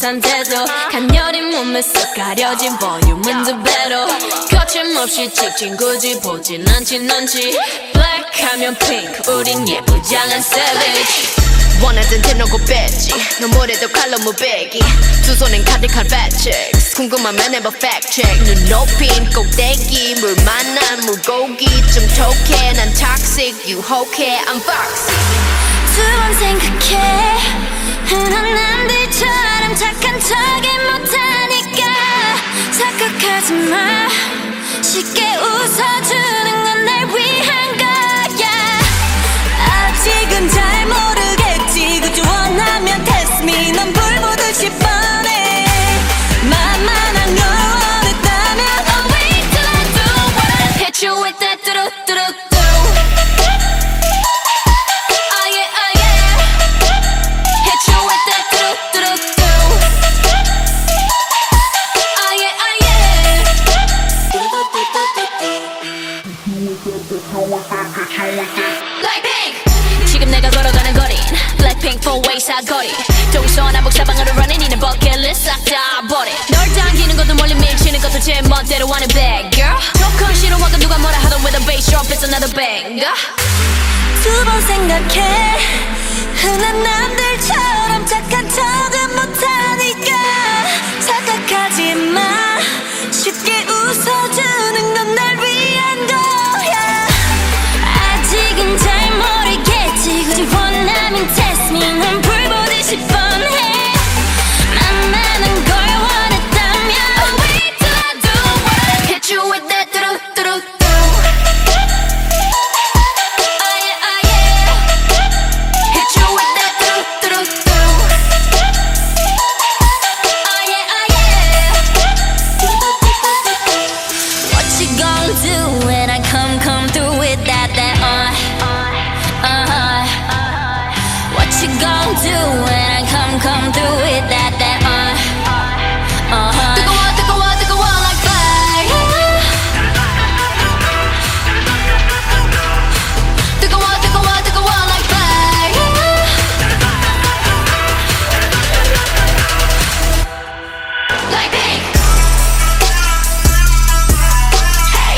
상태도 가녀린 몸에 쏙 가려진 볼륨은 두 배로 거침없이 찍힌 굳이 보진 않진 않지 Black 하면 pink 우린 예쁘장한 savage 원하던 대놓고 뺐지 너무래도 칼로 무배기 두 손엔 가득한 fat checks 궁금하면 해봐 fact check 눈 높인 꼭대기 물 만난 물고기 좀 톡해 난 toxic 유혹해 I'm foxy 두 번 생각해 흔한 남들처럼 착한 척이 못하니까 착각하지 마 쉽게 웃어주는 건 날 위한 거야 아직은 잘 모르겠지 그저 원하면 test me 넌 불 보듯이 뻔해 만만한 걸 원했다면 I'll wait till I do what I hit you with that 뚜루뚜루뚜 지금 내가 걸어가는 거린 Blackpink 4-way 사거리 동서남북 사방으로 running 이는 버킷리스트 싹 다 버려 널 당기는 것도 멀리 밀치는 것도 제 멋대로 하는 bad girl 조금 싫어하고 누가 뭐라 하던 with a bass drop it's another banger 두 번 생각해 흔한 남들처럼 착한 척은 못하니까 착각하지 마 쉽게 웃어주는 건 날 위한 거야 아직은 잘 모르겠지 굳이 원하면 test me 넌 불 보듯이 뻔해 만만한 걸 원했다면 I'll wait till I do what I hit you with that 뚜루뚜루뚜 Oh yeah, oh yeah Hit you with that 뚜루뚜루뚜 Oh yeah, oh yeah What you gonna do when I come through with that What you gonna do when I come through with that 뜨거워 뜨거워 like fire 뜨거워 like fire like pink hey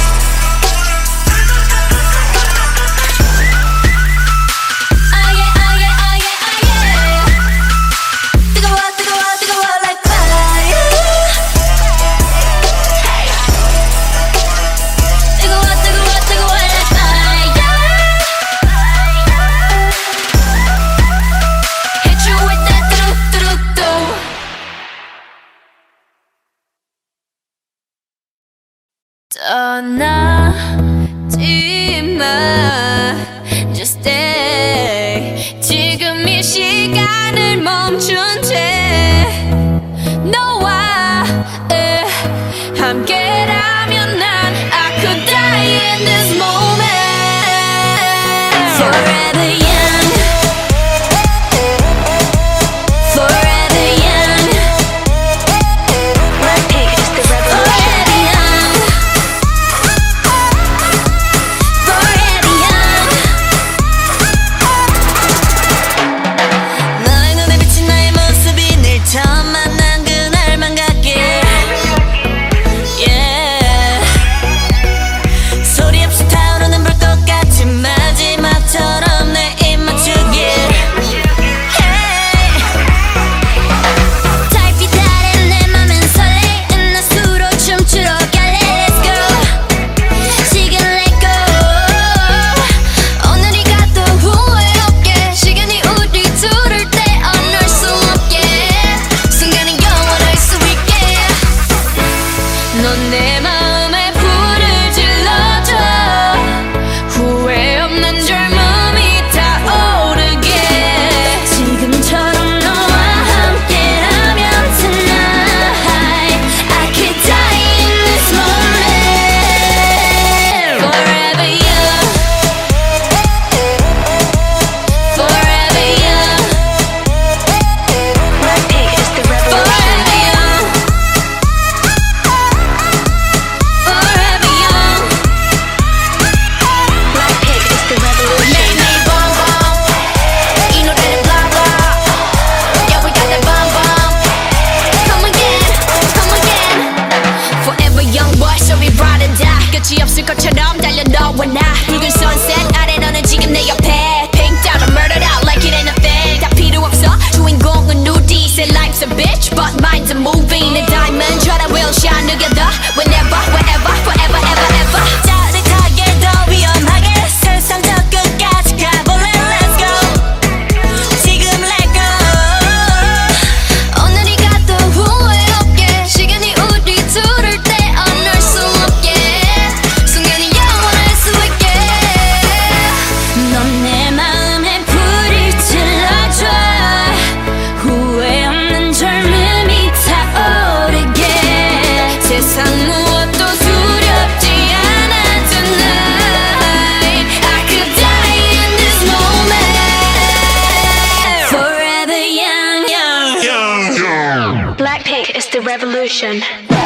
뜨거워 like fire 뜨거워 like fire Hit you with that 뚜루뚜루뚜 떠나지 마 Just stay 지금 이 시간을 멈춘 채 너와 함께라면 난 I could die in this moment Forever young Forever young Blackpink is the revolution Forever young 떨어질 것처럼 달려 너와 나 붉은 sunset 아래 너는 지금 내 옆에 Pink down I'm murdered out like it ain't a thing 다 필요 없어 주인공은 누디 Say life's a bitch but mine's a movie 내 diamond try to will shine together Whenever wherever forever ever ever 짜릿하게 더 위험하게 세상 저 끝까지 가볼래 Let's go 지금 let go 오늘이 가도 후회 없게 시간이 우리 둘을 떼어낼 수 없게 순간이 영원할 수 있게 넌 내 마음에 불을 질러줘 후회 없는 젊음이 타오르게 세상 무엇도 두렵지 않아 tonight I could die in this moment Forever young, young Blackpink is the revolution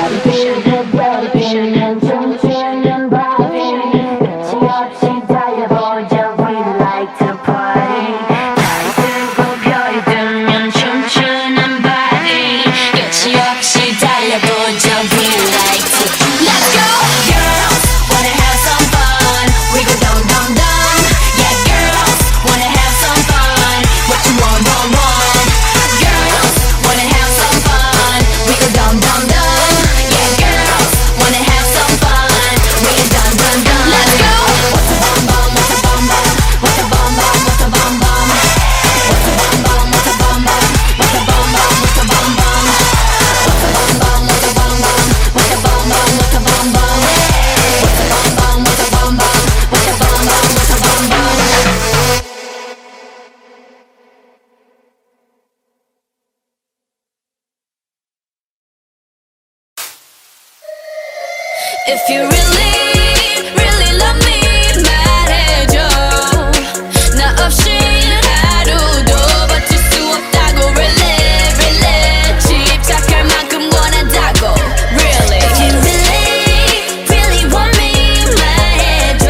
끝이 없이 달려보자 We like to Let's go! Girls wanna have some fun We go dumb dumb dumb Yeah girls wanna have some fun What you want Girls wanna have some fun We go dumb dumb dumb Yeah girls wanna have some fun We go dumb dumb dumb Let's go! What's a bum bum, what's a bum bum What's a bum bum, what's a bum bum What's a bum bum, what's a bum bum What's a bum bum, what's a bum bum If you really, really love me 말해줘 나 없이 하루도 버틸 수 없다고 Really, really 집착할 만큼 원한다고 Really If you really, really want me 말해줘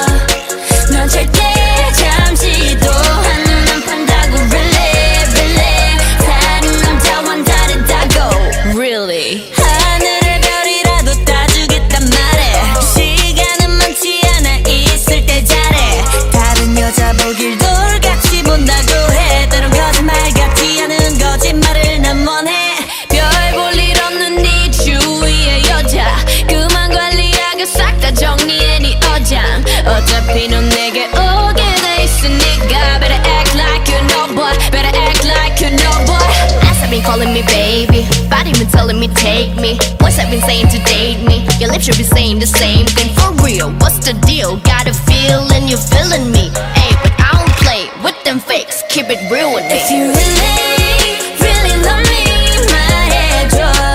넌 절대 잠시도 한눈 안 판다고 Really, really 다른 남자와는 다르다고 Really 하늘의 별이라도 따주겠단 말해 시간은 많지 않아 있을 때 잘해 다른 여자 보길 돌같이 본다고 해 때론 거짓말 같지 않은 거짓말을 난 원해 별 볼 일 없는 네 주위의 여자 그만 관리하고 싹 다 정리해 네 어장 어차피 넌 내게 오게 돼 있으니까 Better act like you know boy Better act like you know boy Last I've been calling me baby Body been telling me take me Voice I've been saying to date me Your lips should be saying the same thing for real What's the deal? Got a feeling you're feeling me Ay, but I don't play with them fakes Keep it real with me If you really, really love me 말해줘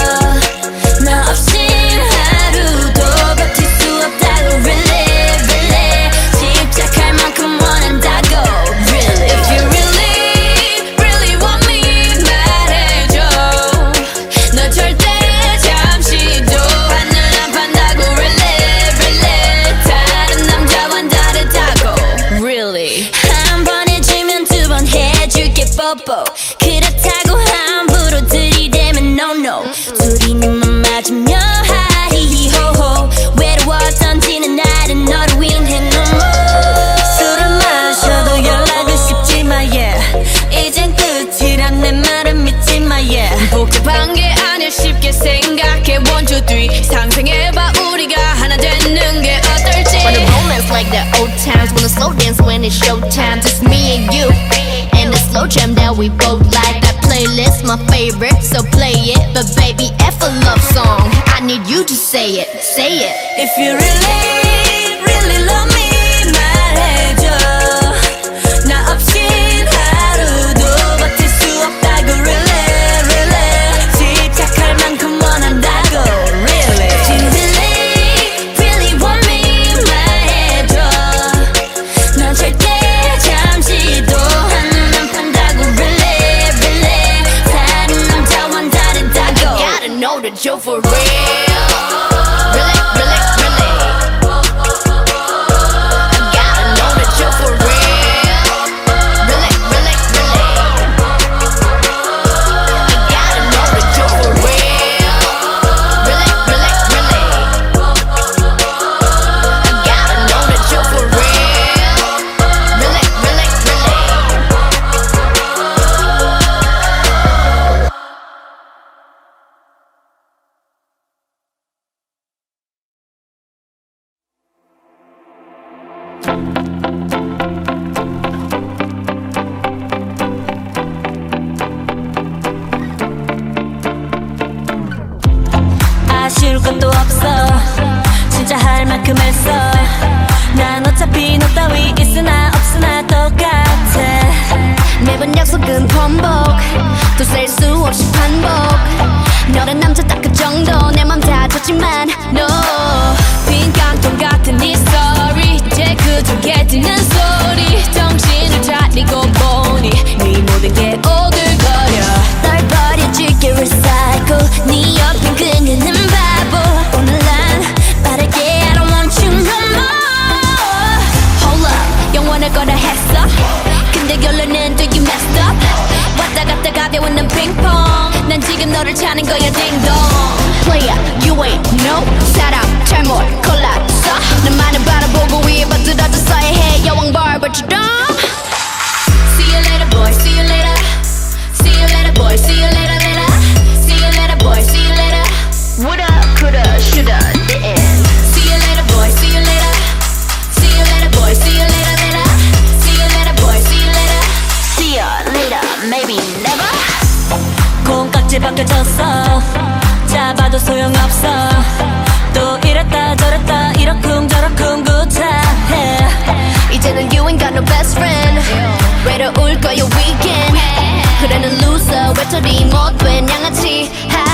나 없인 하루도 버틸 수 없다고 Really, really 집착할 만큼 원한다고 Really If you really, really want me 말해줘 너 절대 잠시도 한눈 안 판다고 Really, really 다른 남자와는 다르다고 Really 한 번 해주면 두 번 해줄게 뽀뽀 그렇다고 함부로 들이대면 no no 둘이 눈만 맞으면 하히히호호 외로워던지는 나는 너를 위해 no more 술을 마셔도 연락은 쉽지만 yeah 이젠 끝이란 내 말은 믿지마 yeah 복잡한 게 아니야 쉽게 생각해 one two three 상상해봐 우리가 하나 되는 게 어떨지 Wanna romance like the old times Wanna slow dance when it's showtime Just me and you And the slow jam that we both like That playlist my favorite So play it But baby F a love song I need you to say it If you really, really love me 말해줘 나 없인 하루도 버틸 수 없다고 Really, really 집착할 만큼 원한다고 Really If you really, really want me 말해줘 넌 절대 잠시도 한눈 안 판다고 Really, really 다른 남자와는 다르다고 Gotta know that you're for real Really, really, really 아쉬울 것도 없어 진짜 할 만큼 했어 난 어차피 너 따위 있으나 없으나 똑같아 매번 약속은 번복 또 셀 수 없이 반복 너란 남자 딱 그 정도 내 맘 다 줬지만 no 빈 깡통 같은 네 story 이제 그저 개듣는 소리 정신을 차리고 보니 네 모든 게 오글거려 널 버려줄게 recycle 네 옆엔 그녀는 바보 오늘 난 빠르게 I don't want you no more Hold up 영원할 거라 했어 근데 결론은 do you messed up 왔다 갔다 가벼운 난 핑퐁 난 지금 너를 찾는 거야 딩동 Player you ain't no 사람 잘못 골랐어 나만을 바라보고 위에 받들어졌어야 해 여왕 barber처럼 See you later boy see you later See you later boy see you later later See you later boy see you later Woulda coulda shoulda didn't See you later boy see you later See you later boy see you later later See you later boy see you later See ya later maybe never 콩깍지 벗겨졌어 잡아도 소용없어 또 이랬다 저랬다 이러쿵저러쿵 구차해 이제는 you ain't got no best friend 외로울 거야 weekend 그래 넌 loser 외톨이 못된 양아치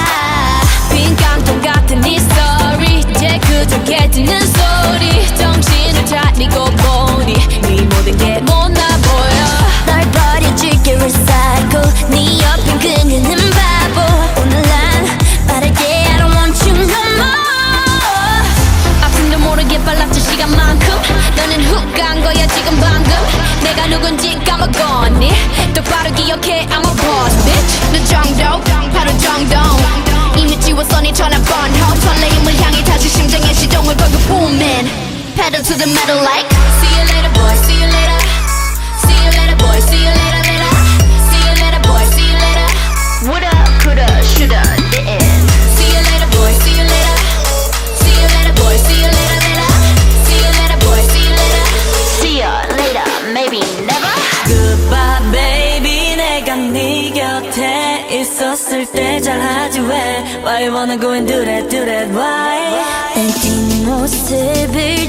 빈 깡통 같은 네 story 이제 그저 개짖는 소리 정신을 차리고 보니 네 모든 게 못나 보여 널 버려줄게 recycle 네 옆엔 그녀는 바보 오늘 난 빠르게 I don't want you no more 아픔도 모르게 빨랐지 시간만큼 너는 훅 간 거야 지금 방금 내가 누군지 까먹었니 똑바로 기억해 I'm a boss bitch 너 정도 바로 정도 이미 지웠어 네 전화 번호 설레임을 향해 다시 심장의 시동을 걸고 booming pedal to the metal like See you later boy see you later See you later boy see you later later See you later boy see you later woulda coulda shoulda didn't See you later boy see you later See you later boy see you later later See you later boy see you later see ya later maybe never Goodbye baby 내가 네 곁에 있었을 때 잘하지 왜 Why you wanna go and do that why 난 뒷모습을